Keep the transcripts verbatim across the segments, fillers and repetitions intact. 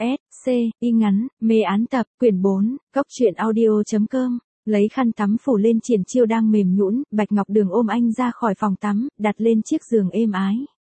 S, C, y ngắn, mê án tập, quyển bốn, góc truyện audio.com, lấy khăn tắm phủ lên Triển Chiêu đang mềm nhũn, Bạch Ngọc Đường ôm anh ra khỏi phòng tắm, đặt lên chiếc giường êm ái.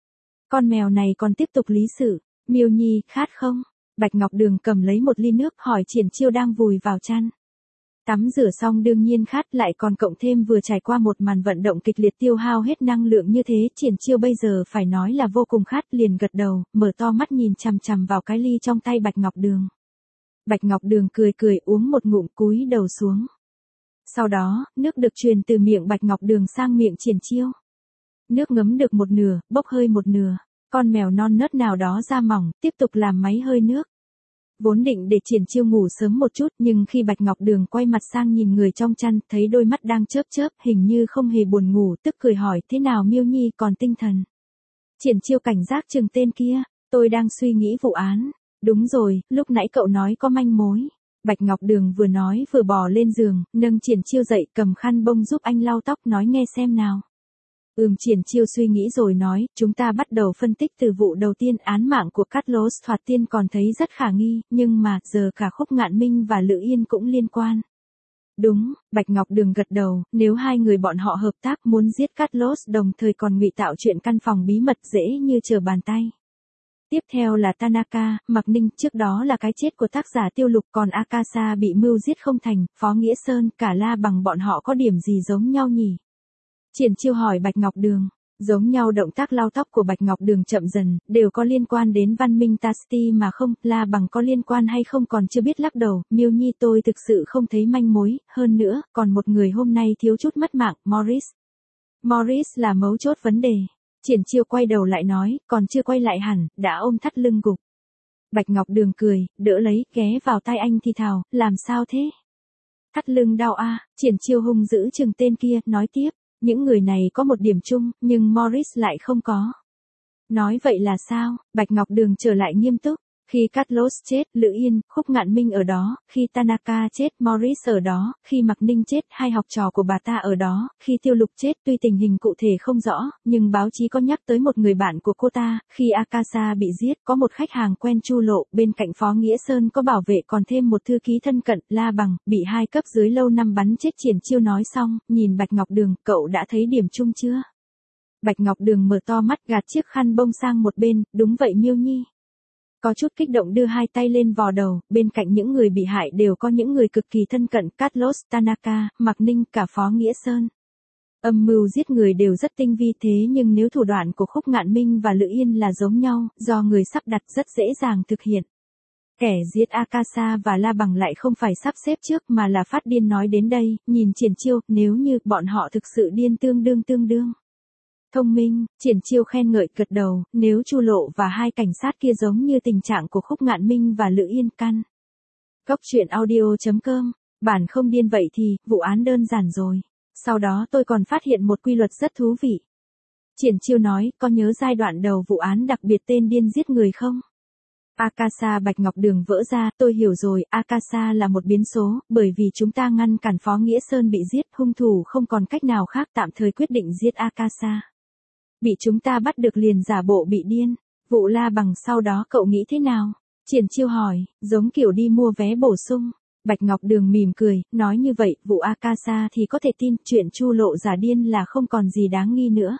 Con mèo này còn tiếp tục lý sự, Miêu Nhi, khát không? Bạch Ngọc Đường cầm lấy một ly nước hỏi Triển Chiêu đang vùi vào chăn. Tắm rửa xong đương nhiên khát, lại còn cộng thêm vừa trải qua một màn vận động kịch liệt tiêu hao hết năng lượng như thế, Triển Chiêu bây giờ phải nói là vô cùng khát, liền gật đầu, mở to mắt nhìn chằm chằm vào cái ly trong tay Bạch Ngọc Đường. Bạch Ngọc Đường cười cười uống một ngụm cúi đầu xuống. Sau đó, nước được truyền từ miệng Bạch Ngọc Đường sang miệng Triển Chiêu. Nước ngấm được một nửa, bốc hơi một nửa, con mèo non nớt nào đó da mỏng, tiếp tục làm máy hơi nước. Vốn định để Triển Chiêu ngủ sớm một chút, nhưng khi Bạch Ngọc Đường quay mặt sang nhìn người trong chăn, thấy đôi mắt đang chớp chớp, hình như không hề buồn ngủ, tức cười hỏi, thế nào Miêu Nhi còn tinh thần? Triển Chiêu cảnh giác chừng tên kia, tôi đang suy nghĩ vụ án. Đúng rồi, lúc nãy cậu nói có manh mối. Bạch Ngọc Đường vừa nói vừa bò lên giường, nâng Triển Chiêu dậy, cầm khăn bông giúp anh lau tóc, nói nghe xem nào. Ừm, Triển Chiêu suy nghĩ rồi nói, chúng ta bắt đầu phân tích từ vụ đầu tiên, án mạng của Carlos thoạt tiên còn thấy rất khả nghi, nhưng mà, giờ cả Khúc Ngạn Minh và Lữ Yên cũng liên quan. Đúng, Bạch Ngọc Đường gật đầu, nếu hai người bọn họ hợp tác muốn giết Carlos đồng thời còn ngụy tạo chuyện căn phòng bí mật dễ như trở bàn tay. Tiếp theo là Tanaka, Mạc Ninh, trước đó là cái chết của tác giả Tiêu Lục, còn Akasa bị mưu giết không thành, Phó Nghĩa Sơn, cả La Bằng bọn họ có điểm gì giống nhau nhỉ? Triển Chiêu hỏi Bạch Ngọc Đường, giống nhau động tác lau tóc của Bạch Ngọc Đường chậm dần, đều có liên quan đến Văn Minh Tasty mà không, La Bằng có liên quan hay không còn chưa biết, lắc đầu, Miêu Nhi tôi thực sự không thấy manh mối, hơn nữa, còn một người hôm nay thiếu chút mất mạng, Morris. Morris là mấu chốt vấn đề. Triển Chiêu quay đầu lại nói, còn chưa quay lại hẳn, đã ôm thắt lưng gục. Bạch Ngọc Đường cười, đỡ lấy, ghé vào tai anh thì thào, làm sao thế? Thắt lưng đau à, Triển Chiêu hung dữ chừng tên kia, nói tiếp, những người này có một điểm chung, nhưng Morris lại không có. Nói vậy là sao? Bạch Ngọc Đường trở lại nghiêm túc. Khi Carlos chết, Lữ Yên, Khúc Ngạn Minh ở đó, khi Tanaka chết, Morris ở đó, khi Mạc Ninh chết, hai học trò của bà ta ở đó, khi Tiêu Lục chết, tuy tình hình cụ thể không rõ, nhưng báo chí có nhắc tới một người bạn của cô ta, khi Akasa bị giết, có một khách hàng quen Chu Lộ, bên cạnh Phó Nghĩa Sơn có bảo vệ còn thêm một thư ký thân cận, La Bằng, bị hai cấp dưới lâu năm bắn chết. Triển Chiêu nói xong, nhìn Bạch Ngọc Đường, cậu đã thấy điểm chung chưa? Bạch Ngọc Đường mở to mắt, gạt chiếc khăn bông sang một bên, đúng vậy Miêu Nhi. Có chút kích động đưa hai tay lên vò đầu, bên cạnh những người bị hại đều có những người cực kỳ thân cận, Carlos, Tanaka, Mạc Ninh, cả Phó Nghĩa Sơn. Âm mưu giết người đều rất tinh vi, thế nhưng nếu thủ đoạn của Khúc Ngạn Minh và Lữ Yên là giống nhau, do người sắp đặt rất dễ dàng thực hiện. Kẻ giết Akasa và La Bằng lại không phải sắp xếp trước mà là phát điên. Nói đến đây, nhìn Triển Chiêu, nếu như bọn họ thực sự điên tương đương tương đương. Thông minh, Triển Chiêu khen ngợi gật đầu, nếu Chu Lộ và hai cảnh sát kia giống như tình trạng của Khúc Ngạn Minh và Lữ Yên căn. Góc truyện audio.com, bản không điên vậy thì, vụ án đơn giản rồi. Sau đó tôi còn phát hiện một quy luật rất thú vị. Triển Chiêu nói, có nhớ giai đoạn đầu vụ án đặc biệt tên điên giết người không? Akasa. Bạch Ngọc Đường vỡ ra, tôi hiểu rồi, Akasa là một biến số, bởi vì chúng ta ngăn cản Phó Nghĩa Sơn bị giết, hung thủ không còn cách nào khác, tạm thời quyết định giết Akasa. Bị chúng ta bắt được liền giả bộ bị điên. Vụ La Bằng sau đó cậu nghĩ thế nào? Triển Chiêu hỏi, giống kiểu đi mua vé bổ sung. Bạch Ngọc Đường mỉm cười, nói như vậy, vụ Akasa thì có thể tin, chuyện Chu Lộ giả điên là không còn gì đáng nghi nữa.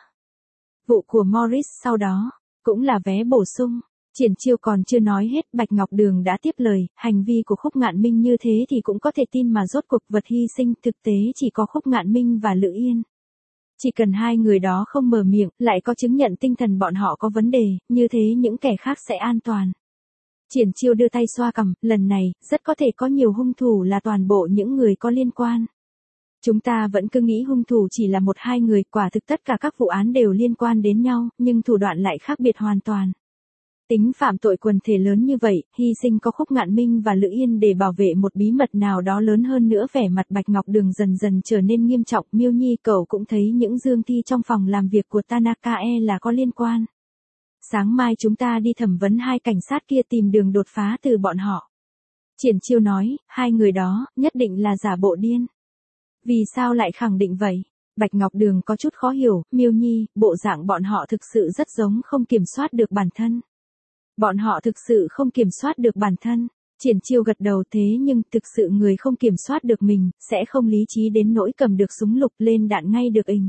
Vụ của Morris sau đó, cũng là vé bổ sung. Triển Chiêu còn chưa nói hết, Bạch Ngọc Đường đã tiếp lời, hành vi của Khúc Ngạn Minh như thế thì cũng có thể tin mà rốt cuộc vật hy sinh, thực tế chỉ có Khúc Ngạn Minh và Lữ Yên. Chỉ cần hai người đó không mở miệng, lại có chứng nhận tinh thần bọn họ có vấn đề, như thế những kẻ khác sẽ an toàn. Triển Chiêu đưa tay xoa cằm, lần này, rất có thể có nhiều hung thủ là toàn bộ những người có liên quan. Chúng ta vẫn cứ nghĩ hung thủ chỉ là một hai người, quả thực tất cả các vụ án đều liên quan đến nhau, nhưng thủ đoạn lại khác biệt hoàn toàn. Tính phạm tội quần thể lớn như vậy, hy sinh có Khúc Ngạn Minh và Lữ Yên để bảo vệ một bí mật nào đó lớn hơn nữa. Vẻ mặt Bạch Ngọc Đường dần dần trở nên nghiêm trọng. Miêu Nhi, cậu cũng thấy những dương thi trong phòng làm việc của Tanaka e là có liên quan. Sáng mai chúng ta đi thẩm vấn hai cảnh sát kia, tìm đường đột phá từ bọn họ. Triển Chiêu nói, hai người đó, nhất định là giả bộ điên. Vì sao lại khẳng định vậy? Bạch Ngọc Đường có chút khó hiểu, Miêu Nhi, bộ dạng bọn họ thực sự rất giống không kiểm soát được bản thân. Bọn họ thực sự không kiểm soát được bản thân. Triển Chiêu gật đầu thế nhưng thực sự người không kiểm soát được mình, sẽ không lý trí đến nỗi cầm được súng lục lên đạn ngay được ình.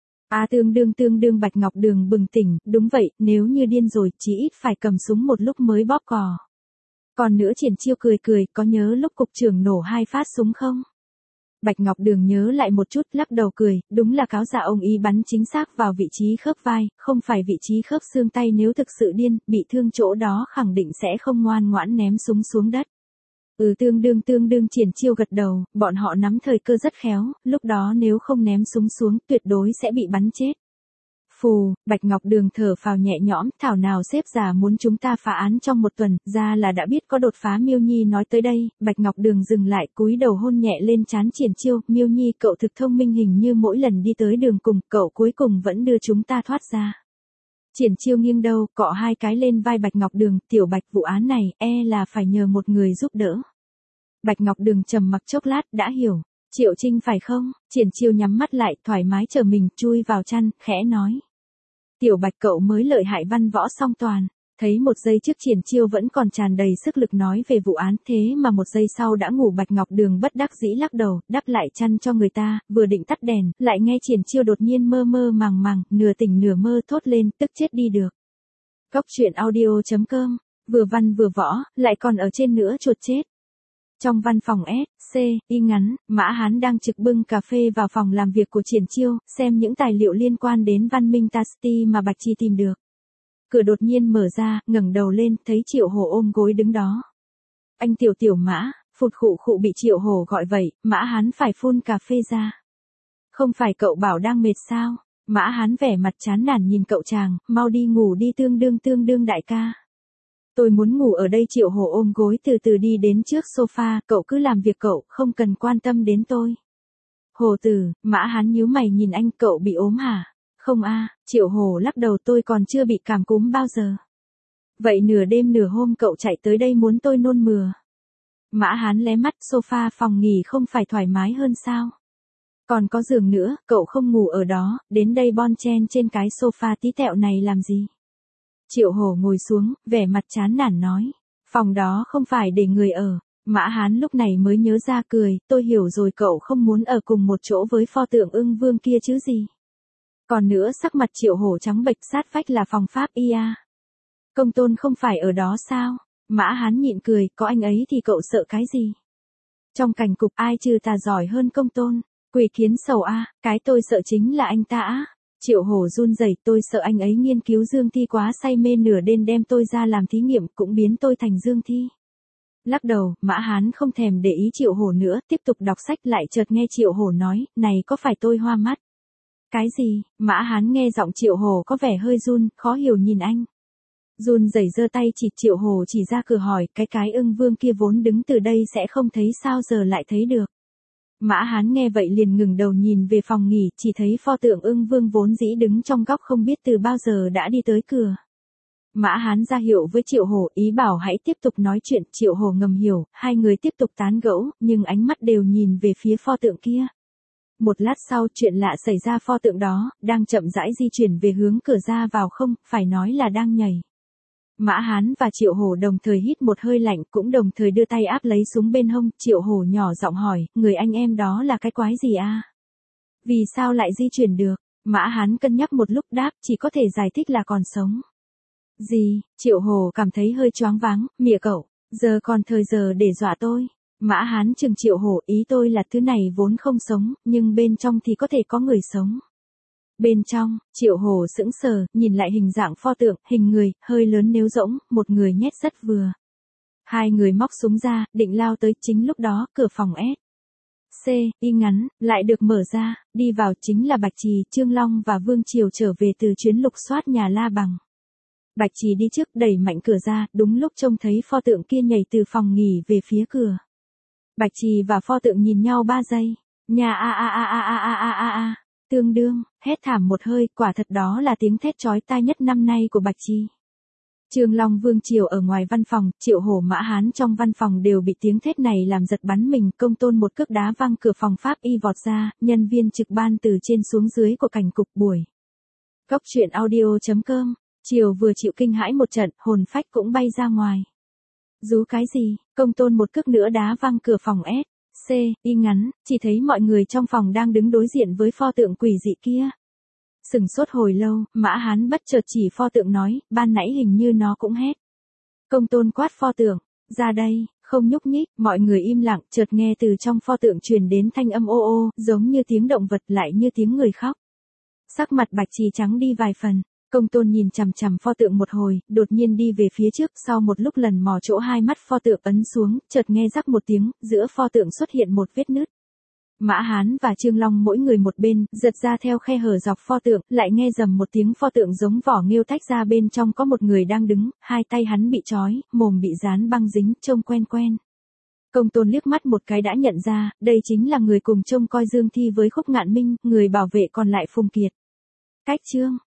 À tương đương tương đương Bạch Ngọc Đường bừng tỉnh, đúng vậy, nếu như điên rồi, chỉ ít phải cầm súng một lúc mới bóp cò. Còn nữa Triển Chiêu cười cười, có nhớ lúc cục trưởng nổ hai phát súng không? Bạch Ngọc Đường nhớ lại một chút, lắc đầu cười, đúng là cáo dạ ông ý bắn chính xác vào vị trí khớp vai, không phải vị trí khớp xương tay, nếu thực sự điên, bị thương chỗ đó khẳng định sẽ không ngoan ngoãn ném súng xuống đất. Ừ tương đương tương đương Triển Chiêu gật đầu, bọn họ nắm thời cơ rất khéo, lúc đó nếu không ném súng xuống tuyệt đối sẽ bị bắn chết. Phù, Bạch Ngọc Đường thở phào nhẹ nhõm, thảo nào sếp già muốn chúng ta phá án trong một tuần, ra là đã biết có đột phá. Miêu Nhi nói tới đây, Bạch Ngọc Đường dừng lại, cúi đầu hôn nhẹ lên trán Triển Chiêu, Miêu Nhi cậu thực thông minh, hình như mỗi lần đi tới đường cùng, cậu cuối cùng vẫn đưa chúng ta thoát ra. Triển Chiêu nghiêng đầu, cọ hai cái lên vai Bạch Ngọc Đường, tiểu Bạch vụ án này, e là phải nhờ một người giúp đỡ. Bạch Ngọc Đường trầm mặc chốc lát, đã hiểu. Triệu Trinh phải không? Triển Chiêu nhắm mắt lại, thoải mái chờ mình, chui vào chăn, khẽ nói. Tiểu Bạch cậu mới lợi hại văn võ song toàn. Thấy một giây trước Triển Chiêu vẫn còn tràn đầy sức lực nói về vụ án, thế mà một giây sau đã ngủ. Bạch Ngọc Đường bất đắc dĩ lắc đầu, đắp lại chăn cho người ta, vừa định tắt đèn, lại nghe Triển Chiêu đột nhiên mơ mơ màng màng, nửa tỉnh nửa mơ thốt lên, tức chết đi được. Góc truyện audio chấm com, vừa văn vừa võ, lại còn ở trên nữa chuột chết. Trong văn phòng S, C, Y ngắn, Mã Hán đang trực bưng cà phê vào phòng làm việc của Triển Chiêu, xem những tài liệu liên quan đến Văn Minh Tasty mà Bạch Trì tìm được. Cửa đột nhiên mở ra, ngẩng đầu lên, thấy Triệu Hổ ôm gối đứng đó. Anh tiểu tiểu Mã, phụt khụ khụ bị Triệu Hổ gọi vậy, Mã Hán phải phun cà phê ra. Không phải cậu bảo đang mệt sao? Mã Hán vẻ mặt chán nản nhìn cậu chàng, mau đi ngủ đi tương đương tương đương đại ca. Tôi muốn ngủ ở đây. Triệu Hổ ôm gối từ từ đi đến trước sofa, cậu cứ làm việc cậu, không cần quan tâm đến tôi. Hồ tử, Mã Hán nhíu mày nhìn anh, cậu bị ốm hả? Không a, Triệu Hổ lắc đầu, tôi còn chưa bị cảm cúm bao giờ. Vậy nửa đêm nửa hôm cậu chạy tới đây muốn tôi nôn mửa. Mã Hán lé mắt, sofa phòng nghỉ không phải thoải mái hơn sao? Còn có giường nữa, cậu không ngủ ở đó, đến đây bon chen trên cái sofa tí tẹo này làm gì? Triệu Hổ ngồi xuống, vẻ mặt chán nản nói, phòng đó không phải để người ở. Mã Hán lúc này mới nhớ ra cười, tôi hiểu rồi, cậu không muốn ở cùng một chỗ với pho tượng Ưng Vương kia chứ gì. Còn nữa sắc mặt Triệu Hổ trắng bệch, sát vách là phòng pháp y a. Công tôn không phải ở đó sao? Mã Hán nhịn cười, có anh ấy thì cậu sợ cái gì? Trong cảnh cục ai trừ ta giỏi hơn công tôn? Quỷ kiến sầu a, cái tôi sợ chính là anh ta á. Triệu Hổ run rẩy, tôi sợ anh ấy nghiên cứu dương thi quá say mê, nửa đêm đem tôi ra làm thí nghiệm, cũng biến tôi thành dương thi. Lắc đầu, Mã Hán không thèm để ý Triệu Hổ nữa, tiếp tục đọc sách, lại chợt nghe Triệu Hổ nói, này có phải tôi hoa mắt? Cái gì? Mã Hán nghe giọng Triệu Hổ có vẻ hơi run, khó hiểu nhìn anh. Run rẩy giơ tay chỉ. Triệu Hổ chỉ ra cửa hỏi, cái cái Ưng Vương kia vốn đứng từ đây sẽ không thấy sao giờ lại thấy được? Mã Hán nghe vậy liền ngừng đầu nhìn về phòng nghỉ, chỉ thấy pho tượng Ưng Vương vốn dĩ đứng trong góc không biết từ bao giờ đã đi tới cửa. Mã Hán ra hiệu với Triệu Hổ, ý bảo hãy tiếp tục nói chuyện. Triệu Hổ ngầm hiểu, hai người tiếp tục tán gẫu, nhưng ánh mắt đều nhìn về phía pho tượng kia. Một lát sau, chuyện lạ xảy ra, pho tượng đó đang chậm rãi di chuyển về hướng cửa ra vào, không phải nói là đang nhảy. Mã Hán và Triệu Hổ đồng thời hít một hơi lạnh, cũng đồng thời đưa tay áp lấy súng bên hông. Triệu Hổ nhỏ giọng hỏi, người anh em đó là cái quái gì a? Vì sao lại di chuyển được? Mã Hán cân nhắc một lúc đáp, chỉ có thể giải thích là còn sống. Gì? Triệu Hổ cảm thấy hơi choáng váng, mỉa cậu, giờ còn thời giờ để dọa tôi. Mã Hán chừng Triệu Hổ, ý tôi là thứ này vốn không sống, nhưng bên trong thì có thể có người sống. Bên trong, Triệu Hổ sững sờ, nhìn lại hình dạng pho tượng, hình người, hơi lớn nếu rỗng, một người nhét rất vừa. Hai người móc súng ra, định lao tới, chính lúc đó, cửa phòng S, C, Y ngắn, lại được mở ra, đi vào chính là Bạch Trì, Trương Long và Vương Triều trở về từ chuyến lục soát nhà La Bằng. Bạch Trì đi trước đẩy mạnh cửa ra, đúng lúc trông thấy pho tượng kia nhảy từ phòng nghỉ về phía cửa. Bạch Trì và pho tượng nhìn nhau ba giây, nhà a a a a a a a a a. Tương đương, hét thảm một hơi, quả thật đó là tiếng thét chói tai nhất năm nay của Bạch Trì. Trương Long Vương Triều ở ngoài văn phòng, Triệu Hổ Mã Hán trong văn phòng đều bị tiếng thét này làm giật bắn mình. Công tôn một cước đá văng cửa phòng pháp y vọt ra, nhân viên trực ban từ trên xuống dưới của cảnh cục buổi. Góc truyện audio chấm com Triều vừa chịu kinh hãi một trận, hồn phách cũng bay ra ngoài. Rú cái gì? Công tôn một cước nữa đá văng cửa phòng S, C, y ngắn, chỉ thấy mọi người trong phòng đang đứng đối diện với pho tượng quỷ dị kia. Sừng sốt hồi lâu, Mã Hán bất chợt chỉ pho tượng nói, ban nãy hình như nó cũng hét. Công tôn quát pho tượng, ra đây, không nhúc nhích, mọi người im lặng, chợt nghe từ trong pho tượng truyền đến thanh âm ô ô, giống như tiếng động vật lại như tiếng người khóc. Sắc mặt Bạch Trì trắng đi vài phần. Công tôn nhìn chằm chằm pho tượng một hồi, đột nhiên đi về phía trước, sau một lúc lần mò chỗ hai mắt pho tượng ấn xuống, chợt nghe rắc một tiếng, giữa pho tượng xuất hiện một vết nứt. Mã Hán và Trương Long mỗi người một bên, giật ra theo khe hở dọc pho tượng, lại nghe rầm một tiếng pho tượng giống vỏ nghêu tách ra, bên trong có một người đang đứng, hai tay hắn bị trói, mồm bị dán băng dính, trông quen quen. Công tôn liếc mắt một cái đã nhận ra, đây chính là người cùng trông coi Dương Thi với Khúc Ngạn Minh, người bảo vệ còn lại Phùng Kiệt. Cách Trương